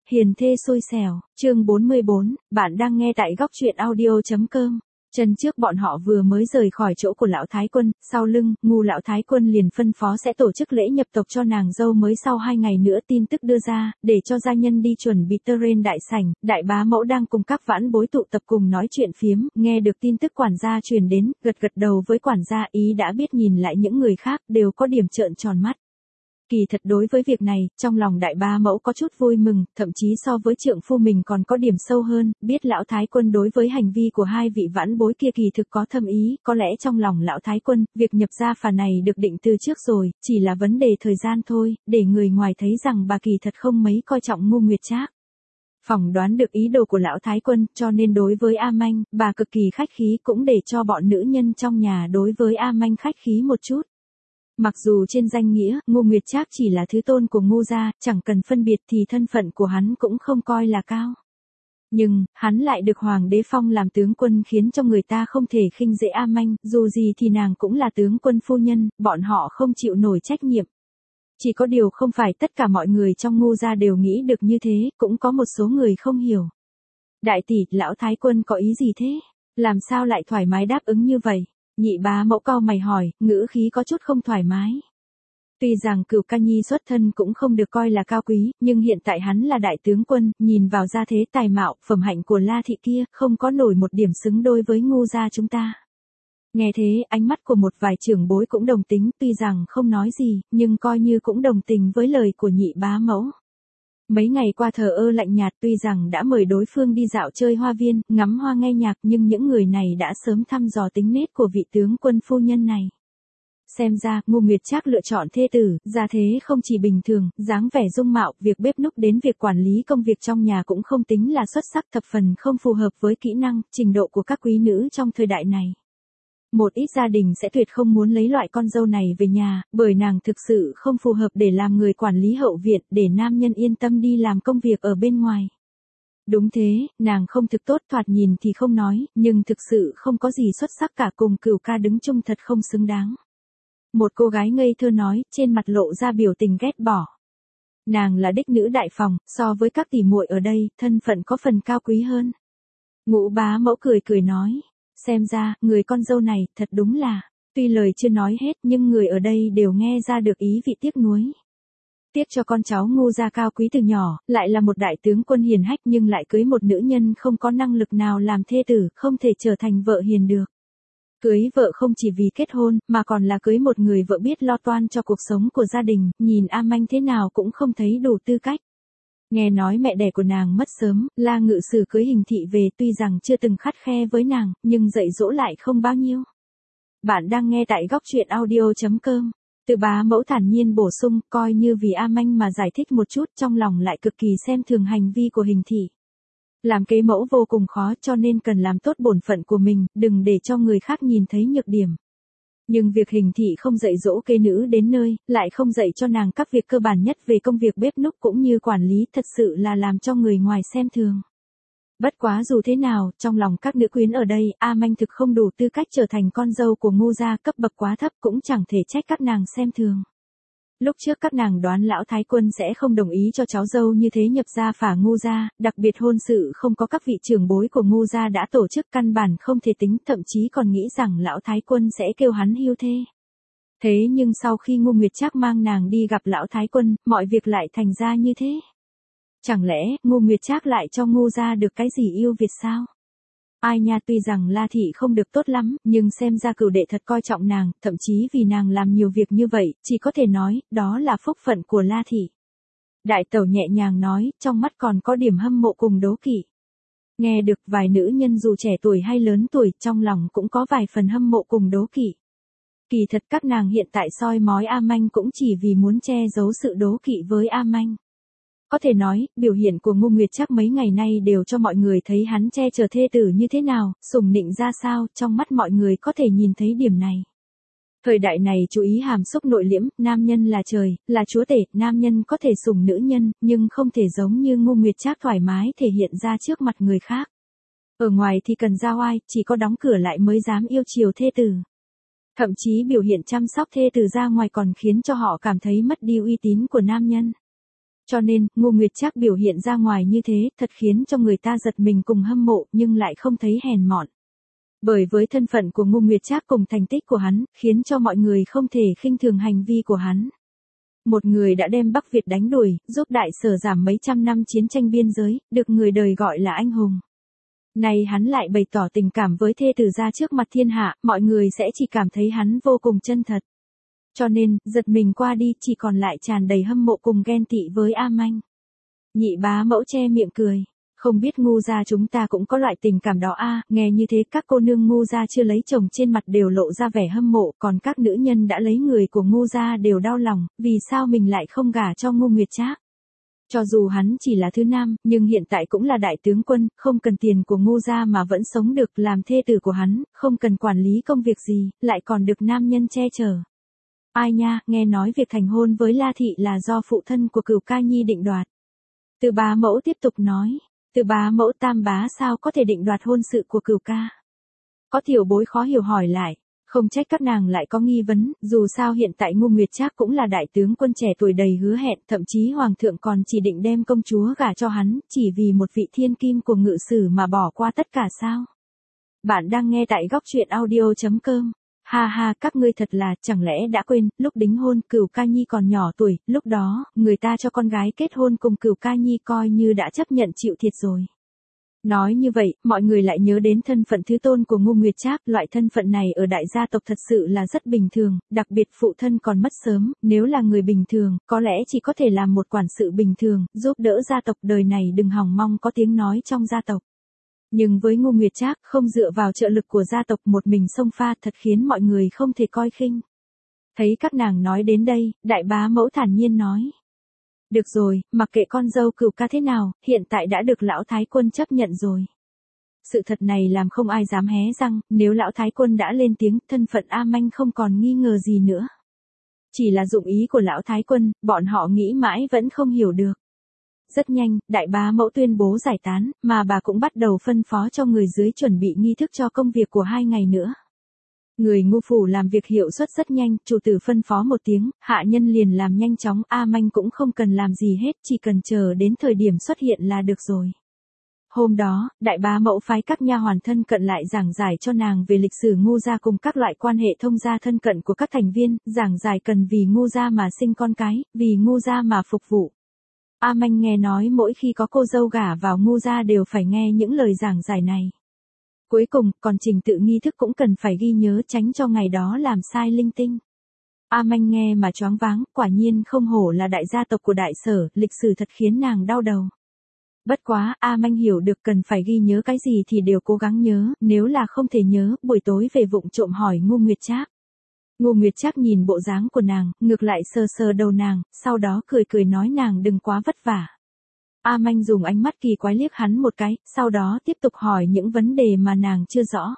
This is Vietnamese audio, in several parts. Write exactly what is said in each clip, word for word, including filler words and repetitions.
Hiền thê xui xẻo, chương bốn mươi bốn, bạn đang nghe tại góc truyện audio chấm com. Chân trước bọn họ vừa mới rời khỏi chỗ của lão thái quân, sau lưng, ngu lão thái quân liền phân phó sẽ tổ chức lễ nhập tộc cho nàng dâu mới sau hai ngày nữa tin tức đưa ra, để cho gia nhân đi chuẩn bị tơ rên đại sảnh, đại bá mẫu đang cùng các vãn bối tụ tập cùng nói chuyện phiếm, nghe được tin tức quản gia truyền đến, gật gật đầu với quản gia ý đã biết nhìn lại những người khác đều có điểm trợn tròn mắt. Kỳ thật đối với việc này, trong lòng đại bá mẫu có chút vui mừng, thậm chí so với trượng phu mình còn có điểm sâu hơn, biết lão thái quân đối với hành vi của hai vị vãn bối kia kỳ thực có thâm ý, có lẽ trong lòng lão thái quân, việc nhập gia phả này được định từ trước rồi, chỉ là vấn đề thời gian thôi, để người ngoài thấy rằng bà kỳ thật không mấy coi trọng Ngô Nguyệt Trác. Phỏng đoán được ý đồ của lão thái quân, cho nên đối với A Manh, bà cực kỳ khách khí cũng để cho bọn nữ nhân trong nhà đối với A Manh khách khí một chút. Mặc dù trên danh nghĩa, Ngô Nguyệt Trác chỉ là thứ tôn của Ngô gia, chẳng cần phân biệt thì thân phận của hắn cũng không coi là cao. Nhưng, hắn lại được Hoàng đế phong làm tướng quân khiến cho người ta không thể khinh dễ A Manh, dù gì thì nàng cũng là tướng quân phu nhân, bọn họ không chịu nổi trách nhiệm. Chỉ có điều không phải tất cả mọi người trong Ngô gia đều nghĩ được như thế, cũng có một số người không hiểu. Đại tỷ, lão thái quân có ý gì thế? Làm sao lại thoải mái đáp ứng như vậy? Nhị bá mẫu cau mày hỏi, ngữ khí có chút không thoải mái. Tuy rằng Cửu Ca Nhi xuất thân cũng không được coi là cao quý, nhưng hiện tại hắn là đại tướng quân, nhìn vào gia thế tài mạo, phẩm hạnh của La thị kia, không có nổi một điểm xứng đôi với Ngô gia chúng ta. Nghe thế, ánh mắt của một vài trưởng bối cũng đồng tính, tuy rằng không nói gì, nhưng coi như cũng đồng tình với lời của nhị bá mẫu. Mấy ngày qua thờ ơ lạnh nhạt, tuy rằng đã mời đối phương đi dạo chơi hoa viên, ngắm hoa nghe nhạc, nhưng những người này đã sớm thăm dò tính nết của vị tướng quân phu nhân này. Xem ra, Ngô Nguyệt Trác lựa chọn thê tử, gia thế không chỉ bình thường, dáng vẻ dung mạo, việc bếp núc đến việc quản lý công việc trong nhà cũng không tính là xuất sắc, thập phần không phù hợp với kỹ năng, trình độ của các quý nữ trong thời đại này. Một ít gia đình sẽ tuyệt không muốn lấy loại con dâu này về nhà, bởi nàng thực sự không phù hợp để làm người quản lý hậu viện, để nam nhân yên tâm đi làm công việc ở bên ngoài. Đúng thế, nàng không thực tốt, thoạt nhìn thì không nói, nhưng thực sự không có gì xuất sắc cả, cùng Cửu Ca đứng chung thật không xứng đáng. Một cô gái ngây thơ nói, trên mặt lộ ra biểu tình ghét bỏ. Nàng là đích nữ đại phòng, so với các tỷ muội ở đây, thân phận có phần cao quý hơn. Ngũ bá mẫu cười cười nói. Xem ra, người con dâu này, thật đúng là, tuy lời chưa nói hết nhưng người ở đây đều nghe ra được ý vị tiếc nuối. Tiếc cho con cháu Ngô gia cao quý từ nhỏ, lại là một đại tướng quân hiền hách nhưng lại cưới một nữ nhân không có năng lực nào làm thê tử, không thể trở thành vợ hiền được. Cưới vợ không chỉ vì kết hôn, mà còn là cưới một người vợ biết lo toan cho cuộc sống của gia đình, nhìn A Manh thế nào cũng không thấy đủ tư cách. Nghe nói mẹ đẻ của nàng mất sớm, La Ngự Sử cưới Hình Thị về, tuy rằng chưa từng khắt khe với nàng, nhưng dạy dỗ lại không bao nhiêu. Bạn đang nghe tại góc truyện audio chấm com. Từ bá mẫu thản nhiên bổ sung, coi như vì A Manh mà giải thích một chút, trong lòng lại cực kỳ xem thường hành vi của Hình Thị. Làm kế mẫu vô cùng khó, cho nên cần làm tốt bổn phận của mình, đừng để cho người khác nhìn thấy nhược điểm. Nhưng việc Hình Thị không dạy dỗ kế nữ đến nơi, lại không dạy cho nàng các việc cơ bản nhất về công việc bếp núc cũng như quản lý, thật sự là làm cho người ngoài xem thường. Bất quá dù thế nào, trong lòng các nữ quyến ở đây, A Manh thực không đủ tư cách trở thành con dâu của Ngô gia, cấp bậc quá thấp cũng chẳng thể trách các nàng xem thường. Lúc trước các nàng đoán lão thái quân sẽ không đồng ý cho cháu dâu như thế nhập gia phả Ngô gia, đặc biệt hôn sự không có các vị trưởng bối của Ngô gia đã tổ chức, căn bản không thể tính, thậm chí còn nghĩ rằng lão thái quân sẽ kêu hắn hưu thê. Thế nhưng sau khi Ngô Nguyệt Trác mang nàng đi gặp lão thái quân, mọi việc lại thành ra như thế. Chẳng lẽ Ngô Nguyệt Trác lại cho Ngô gia được cái gì yêu Việt sao? Ai nha, tuy rằng La thị không được tốt lắm, nhưng xem ra Cửu đệ thật coi trọng nàng, thậm chí vì nàng làm nhiều việc như vậy, chỉ có thể nói, đó là phúc phận của La thị. Đại tẩu nhẹ nhàng nói, trong mắt còn có điểm hâm mộ cùng đố kỵ. Nghe được vài nữ nhân dù trẻ tuổi hay lớn tuổi, trong lòng cũng có vài phần hâm mộ cùng đố kỵ. Kỳ thật các nàng hiện tại soi mói A Manh cũng chỉ vì muốn che giấu sự đố kỵ với A Manh. Có thể nói, biểu hiện của Ngô Nguyệt Trác mấy ngày nay đều cho mọi người thấy hắn che chở thê tử như thế nào, sủng nịnh ra sao, trong mắt mọi người có thể nhìn thấy điểm này. Thời đại này chú ý hàm xúc nội liễm, nam nhân là trời, là chúa tể, nam nhân có thể sủng nữ nhân, nhưng không thể giống như Ngô Nguyệt Trác thoải mái thể hiện ra trước mặt người khác. Ở ngoài thì cần ra oai, chỉ có đóng cửa lại mới dám yêu chiều thê tử. Thậm chí biểu hiện chăm sóc thê tử ra ngoài còn khiến cho họ cảm thấy mất đi uy tín của nam nhân. Cho nên, Ngô Nguyệt Trác biểu hiện ra ngoài như thế, thật khiến cho người ta giật mình cùng hâm mộ, nhưng lại không thấy hèn mọn. Bởi với thân phận của Ngô Nguyệt Trác cùng thành tích của hắn, khiến cho mọi người không thể khinh thường hành vi của hắn. Một người đã đem Bắc Việt đánh đuổi, giúp Đại Sở giảm mấy trăm năm chiến tranh biên giới, được người đời gọi là anh hùng. Nay hắn lại bày tỏ tình cảm với thê tử ra trước mặt thiên hạ, mọi người sẽ chỉ cảm thấy hắn vô cùng chân thật. Cho nên, giật mình qua đi, chỉ còn lại tràn đầy hâm mộ cùng ghen tị với A Manh. Nhị bá mẫu che miệng cười. Không biết Ngu gia chúng ta cũng có loại tình cảm đó a, nghe như thế các cô nương Ngu gia chưa lấy chồng trên mặt đều lộ ra vẻ hâm mộ, còn các nữ nhân đã lấy người của Ngu gia đều đau lòng, vì sao mình lại không gả cho Ngô Nguyệt Trác. Cho dù hắn chỉ là thứ nam, nhưng hiện tại cũng là đại tướng quân, không cần tiền của Ngô gia mà vẫn sống được, làm thê tử của hắn, không cần quản lý công việc gì, lại còn được nam nhân che chở. Ai nha, nghe nói việc thành hôn với La Thị là do phụ thân của Cửu Ca Nhi định đoạt. Từ bá mẫu tiếp tục nói. Từ bá mẫu tam bá sao có thể định đoạt hôn sự của Cửu ca? Có tiểu bối khó hiểu hỏi lại, không trách các nàng lại có nghi vấn, dù sao hiện tại Ngô Nguyệt Trác cũng là đại tướng quân trẻ tuổi đầy hứa hẹn, thậm chí hoàng thượng còn chỉ định đem công chúa gả cho hắn, chỉ vì một vị thiên kim của ngự sử mà bỏ qua tất cả sao? Bạn đang nghe tại góc truyện audio chấm com. Ha ha, các ngươi thật là, chẳng lẽ đã quên, lúc đính hôn, Cửu Ca Nhi còn nhỏ tuổi, lúc đó, người ta cho con gái kết hôn cùng Cửu Ca Nhi coi như đã chấp nhận chịu thiệt rồi. Nói như vậy, mọi người lại nhớ đến thân phận thứ tôn của Ngô Nguyệt Trác, loại thân phận này ở đại gia tộc thật sự là rất bình thường, đặc biệt phụ thân còn mất sớm, nếu là người bình thường, có lẽ chỉ có thể làm một quản sự bình thường, giúp đỡ gia tộc đời này đừng hòng mong có tiếng nói trong gia tộc. Nhưng với Ngô Nguyệt Trác, không dựa vào trợ lực của gia tộc một mình xông pha thật khiến mọi người không thể coi khinh. Thấy các nàng nói đến đây, đại bá mẫu thản nhiên nói. Được rồi, mặc kệ con dâu Cửu ca thế nào, hiện tại đã được lão thái quân chấp nhận rồi. Sự thật này làm không ai dám hé răng, nếu lão thái quân đã lên tiếng, thân phận A Manh không còn nghi ngờ gì nữa. Chỉ là dụng ý của lão thái quân, bọn họ nghĩ mãi vẫn không hiểu được. Rất nhanh, đại bá mẫu tuyên bố giải tán, mà bà cũng bắt đầu phân phó cho người dưới chuẩn bị nghi thức cho công việc của hai ngày nữa. Người Ngô phủ làm việc hiệu suất rất nhanh, chủ tử phân phó một tiếng, hạ nhân liền làm nhanh chóng, A Manh cũng không cần làm gì hết, chỉ cần chờ đến thời điểm xuất hiện là được rồi. Hôm đó, đại bá mẫu phái các nha hoàn thân cận lại giảng giải cho nàng về lịch sử Ngô gia cùng các loại quan hệ thông gia thân cận của các thành viên, giảng giải cần vì Ngô gia mà sinh con cái, vì Ngô gia mà phục vụ. A Manh nghe nói mỗi khi có cô dâu gả vào Ngô gia đều phải nghe những lời giảng giải này. Cuối cùng, còn trình tự nghi thức cũng cần phải ghi nhớ tránh cho ngày đó làm sai linh tinh. A Manh nghe mà choáng váng, quả nhiên không hổ là đại gia tộc của Đại Sở, lịch sử thật khiến nàng đau đầu. Bất quá, A Manh hiểu được cần phải ghi nhớ cái gì thì đều cố gắng nhớ, nếu là không thể nhớ, buổi tối về vụng trộm hỏi Ngô Nguyệt Trác. Ngô Nguyệt Trác nhìn bộ dáng của nàng, ngược lại sờ sờ đầu nàng, sau đó cười cười nói nàng đừng quá vất vả. A Manh dùng ánh mắt kỳ quái liếc hắn một cái, sau đó tiếp tục hỏi những vấn đề mà nàng chưa rõ.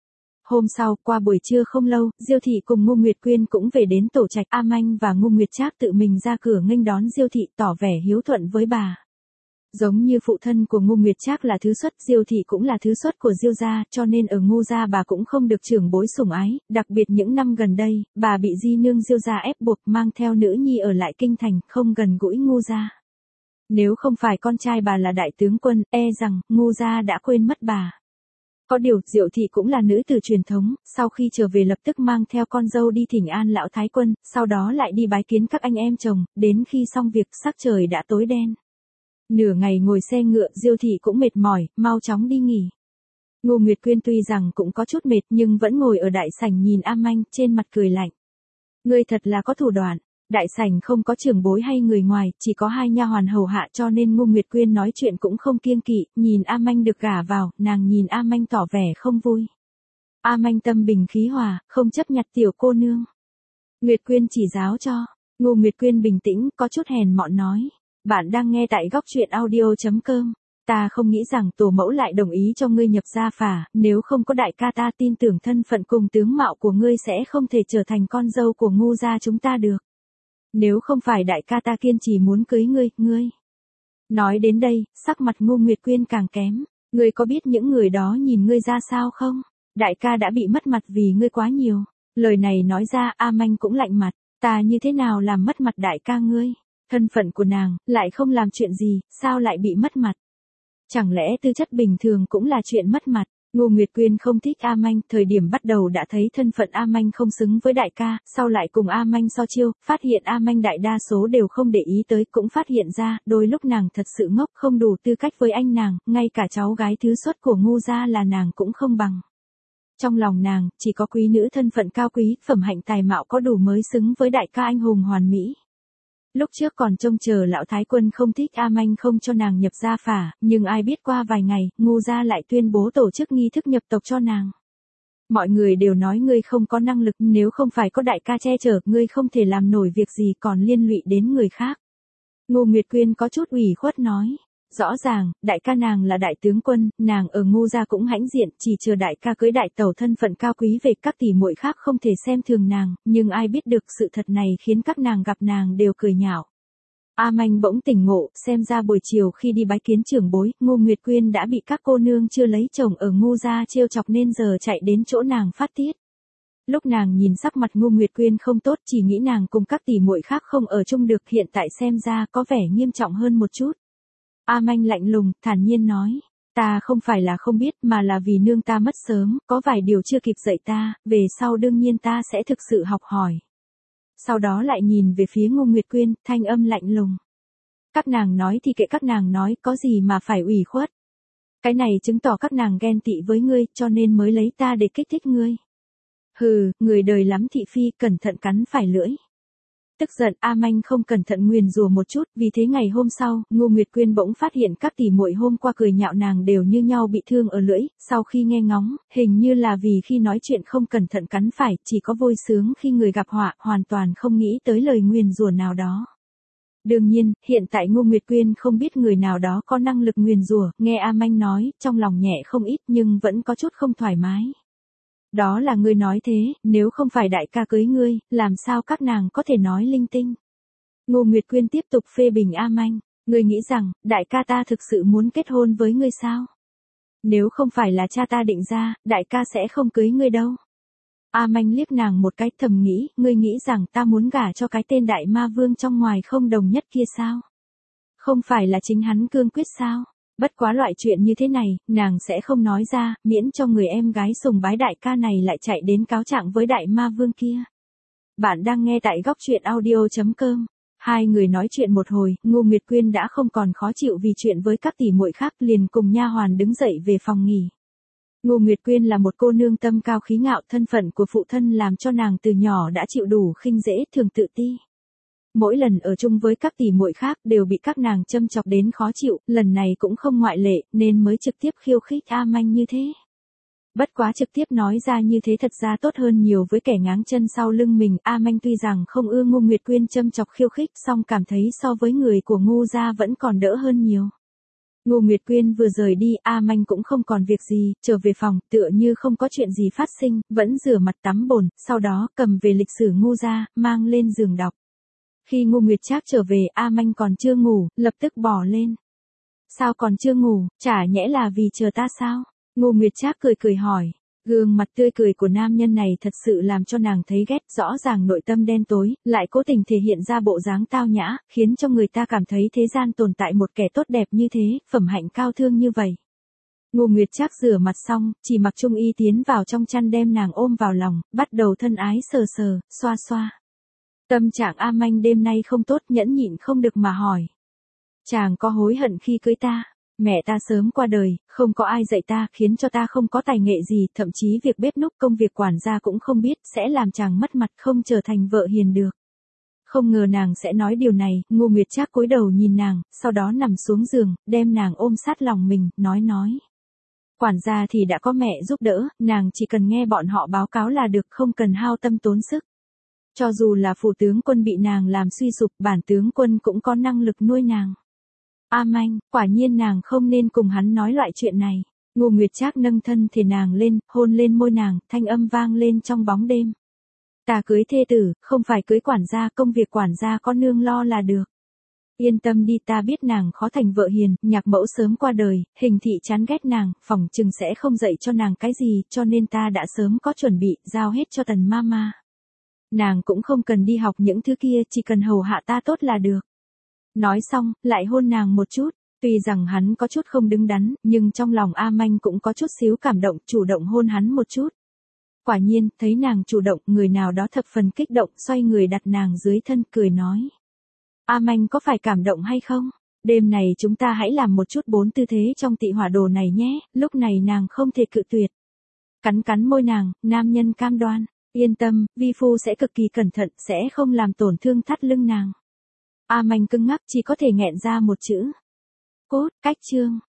Hôm sau, qua buổi trưa không lâu, Diêu thị cùng Ngô Nguyệt Quyên cũng về đến tổ trạch. A Manh và Ngô Nguyệt Trác tự mình ra cửa nghênh đón Diêu thị, tỏ vẻ hiếu thuận với bà. Giống như phụ thân của Ngô Nguyệt Trác là thứ xuất, Diêu thị cũng là thứ xuất của Diêu gia, cho nên ở Ngô gia bà cũng không được trưởng bối sủng ái, đặc biệt những năm gần đây, bà bị di nương Diêu gia ép buộc mang theo nữ nhi ở lại kinh thành, không gần gũi Ngô gia. Nếu không phải con trai bà là đại tướng quân, e rằng Ngô gia đã quên mất bà. Có điều, Diệu thị cũng là nữ tử truyền thống, sau khi trở về lập tức mang theo con dâu đi thỉnh an lão thái quân, sau đó lại đi bái kiến các anh em chồng, đến khi xong việc sắc trời đã tối đen. Nửa ngày ngồi xe ngựa, Diêu thị cũng mệt mỏi, mau chóng đi nghỉ. Ngô Nguyệt Quyên tuy rằng cũng có chút mệt nhưng vẫn ngồi ở đại sảnh nhìn A Manh, trên mặt cười lạnh. Ngươi thật là có thủ đoạn. Đại sảnh không có trưởng bối hay người ngoài, chỉ có hai nha hoàn hầu hạ cho nên Ngô Nguyệt Quyên nói chuyện cũng không kiêng kỵ, nhìn A Manh được gả vào, nàng nhìn A Manh tỏ vẻ không vui. A Manh tâm bình khí hòa, không chấp nhặt tiểu cô nương. Nguyệt Quyên chỉ giáo cho. Ngô Nguyệt Quyên bình tĩnh, có chút hèn mọn nói. Bạn đang nghe tại góc truyện audio chấm com. Ta không nghĩ rằng tổ mẫu lại đồng ý cho ngươi nhập gia phả, nếu không có đại ca ta tin tưởng thân phận cùng tướng mạo của ngươi sẽ không thể trở thành con dâu của Ngô gia chúng ta được. Nếu không phải đại ca ta kiên trì muốn cưới ngươi, ngươi. Nói đến đây, sắc mặt Ngô Nguyệt Quyên càng kém. Ngươi có biết những người đó nhìn ngươi ra sao không? Đại ca đã bị mất mặt vì ngươi quá nhiều. Lời này nói ra, A Manh cũng lạnh mặt. Ta như thế nào làm mất mặt đại ca ngươi? Thân phận của nàng, lại không làm chuyện gì, sao lại bị mất mặt? Chẳng lẽ tư chất bình thường cũng là chuyện mất mặt? Ngô Nguyệt Quyên không thích A Manh, thời điểm bắt đầu đã thấy thân phận A Manh không xứng với đại ca, sau lại cùng A Manh so chiêu, phát hiện A Manh đại đa số đều không để ý tới, cũng phát hiện ra, đôi lúc nàng thật sự ngốc, không đủ tư cách với anh nàng, ngay cả cháu gái thứ xuất của Ngô gia là nàng cũng không bằng. Trong lòng nàng, chỉ có quý nữ thân phận cao quý, phẩm hạnh tài mạo có đủ mới xứng với đại ca anh hùng hoàn mỹ. Lúc trước còn trông chờ lão thái quân không thích A Manh không cho nàng nhập gia phả, nhưng ai biết qua vài ngày, Ngô gia lại tuyên bố tổ chức nghi thức nhập tộc cho nàng. Mọi người đều nói ngươi không có năng lực, nếu không phải có đại ca che chở, ngươi không thể làm nổi việc gì còn liên lụy đến người khác. Ngô Nguyệt Quyên có chút ủy khuất nói. Rõ ràng, đại ca nàng là đại tướng quân, nàng ở Ngô gia cũng hãnh diện, chỉ chờ đại ca cưới đại tẩu thân phận cao quý về, các tỷ muội khác không thể xem thường nàng, nhưng ai biết được sự thật này khiến các nàng gặp nàng đều cười nhạo. A Manh bỗng tỉnh ngộ, xem ra buổi chiều khi đi bái kiến trưởng bối, Ngô Nguyệt Quyên đã bị các cô nương chưa lấy chồng ở Ngô gia trêu chọc nên giờ chạy đến chỗ nàng phát tiết. Lúc nàng nhìn sắc mặt Ngô Nguyệt Quyên không tốt, chỉ nghĩ nàng cùng các tỷ muội khác không ở chung được, hiện tại xem ra có vẻ nghiêm trọng hơn một chút. A Manh lạnh lùng, thản nhiên nói, ta không phải là không biết mà là vì nương ta mất sớm, có vài điều chưa kịp dạy ta, về sau đương nhiên ta sẽ thực sự học hỏi. Sau đó lại nhìn về phía Ngô Nguyệt Quyên, thanh âm lạnh lùng. Các nàng nói thì kệ các nàng nói, có gì mà phải ủy khuất. Cái này chứng tỏ các nàng ghen tị với ngươi, cho nên mới lấy ta để kích thích ngươi. Hừ, người đời lắm thị phi, cẩn thận cắn phải lưỡi. Tức giận, A Manh không cẩn thận nguyền rủa một chút, vì thế ngày hôm sau, Ngô Nguyệt Quyên bỗng phát hiện các tỷ muội hôm qua cười nhạo nàng đều như nhau bị thương ở lưỡi, sau khi nghe ngóng, hình như là vì khi nói chuyện không cẩn thận cắn phải, chỉ có vui sướng khi người gặp họa, hoàn toàn không nghĩ tới lời nguyền rủa nào đó. Đương nhiên, hiện tại Ngô Nguyệt Quyên không biết người nào đó có năng lực nguyền rủa, nghe A Manh nói, trong lòng nhẹ không ít nhưng vẫn có chút không thoải mái. Đó là ngươi nói thế, nếu không phải đại ca cưới ngươi, làm sao các nàng có thể nói linh tinh. Ngô Nguyệt Quyên tiếp tục phê bình A Manh, ngươi nghĩ rằng, đại ca ta thực sự muốn kết hôn với ngươi sao? Nếu không phải là cha ta định ra, đại ca sẽ không cưới ngươi đâu. A Manh liếc nàng một cái, thầm nghĩ, ngươi nghĩ rằng ta muốn gả cho cái tên đại ma vương trong ngoài không đồng nhất kia sao? Không phải là chính hắn cương quyết sao? Bất quá loại chuyện như thế này, nàng sẽ không nói ra, miễn cho người em gái sùng bái đại ca này lại chạy đến cáo trạng với đại ma vương kia. Bạn đang nghe tại góc truyện audio chấm com. Hai người nói chuyện một hồi, Ngô Nguyệt Quyên đã không còn khó chịu vì chuyện với các tỷ muội khác, liền cùng nha hoàn đứng dậy về phòng nghỉ. Ngô Nguyệt Quyên là một cô nương tâm cao khí ngạo, thân phận của phụ thân làm cho nàng từ nhỏ đã chịu đủ khinh dễ, thường tự ti. Mỗi lần ở chung với các tỷ muội khác đều bị các nàng châm chọc đến khó chịu, lần này cũng không ngoại lệ, nên mới trực tiếp khiêu khích A Manh như thế. Bất quá trực tiếp nói ra như thế thật ra tốt hơn nhiều với kẻ ngáng chân sau lưng mình. A Manh tuy rằng không ưa Ngô Nguyệt Quyên châm chọc khiêu khích, song cảm thấy so với người của Ngô gia vẫn còn đỡ hơn nhiều. Ngô Nguyệt Quyên vừa rời đi, A Manh cũng không còn việc gì, trở về phòng, tựa như không có chuyện gì phát sinh, vẫn rửa mặt tắm bồn, sau đó cầm về lịch sử Ngô gia, mang lên giường đọc. Khi Ngô Nguyệt Trác trở về, A Manh còn chưa ngủ, lập tức bỏ lên. Sao còn chưa ngủ, chả nhẽ là vì chờ ta sao? Ngô Nguyệt Trác cười cười hỏi. Gương mặt tươi cười của nam nhân này thật sự làm cho nàng thấy ghét, rõ ràng nội tâm đen tối, lại cố tình thể hiện ra bộ dáng tao nhã, khiến cho người ta cảm thấy thế gian tồn tại một kẻ tốt đẹp như thế, phẩm hạnh cao thương như vậy. Ngô Nguyệt Trác rửa mặt xong, chỉ mặc trung y tiến vào trong chăn đem nàng ôm vào lòng, bắt đầu thân ái sờ sờ, xoa xoa. Tâm trạng A Manh đêm nay không tốt, nhẫn nhịn không được mà hỏi. Chàng có hối hận khi cưới ta? Mẹ ta sớm qua đời, không có ai dạy ta, khiến cho ta không có tài nghệ gì, thậm chí việc bếp núc công việc quản gia cũng không biết, sẽ làm chàng mất mặt, không trở thành vợ hiền được. Không ngờ nàng sẽ nói điều này, Ngô Nguyệt Trác cúi đầu nhìn nàng, sau đó nằm xuống giường, đem nàng ôm sát lòng mình, nói nói. Quản gia thì đã có mẹ giúp đỡ, nàng chỉ cần nghe bọn họ báo cáo là được, không cần hao tâm tốn sức. Cho dù là phủ tướng quân bị nàng làm suy sụp, bản tướng quân cũng có năng lực nuôi nàng. A Manh, quả nhiên nàng không nên cùng hắn nói loại chuyện này. Ngô Nguyệt Trác nâng thân thể nàng lên, hôn lên môi nàng, thanh âm vang lên trong bóng đêm. Ta cưới thê tử, không phải cưới quản gia, công việc quản gia có nương lo là được. Yên tâm đi, ta biết nàng khó thành vợ hiền, nhạc mẫu sớm qua đời, Hình thị chán ghét nàng, phỏng chừng sẽ không dạy cho nàng cái gì, cho nên ta đã sớm có chuẩn bị, giao hết cho Tần Mama. Nàng cũng không cần đi học những thứ kia, chỉ cần hầu hạ ta tốt là được. Nói xong, lại hôn nàng một chút. Tuy rằng hắn có chút không đứng đắn, nhưng trong lòng A Manh cũng có chút xíu cảm động, chủ động hôn hắn một chút. Quả nhiên, thấy nàng chủ động, người nào đó thập phần kích động, xoay người đặt nàng dưới thân, cười nói. A Manh có phải cảm động hay không? Đêm này chúng ta hãy làm một chút bốn tư thế trong tị hỏa đồ này nhé, lúc này nàng không thể cự tuyệt. Cắn cắn môi nàng, nam nhân cam đoan, yên tâm, vi phu sẽ cực kỳ cẩn thận, sẽ không làm tổn thương thắt lưng nàng. A Manh cứng ngắc chỉ có thể nghẹn ra một chữ. Cốt, cách chương.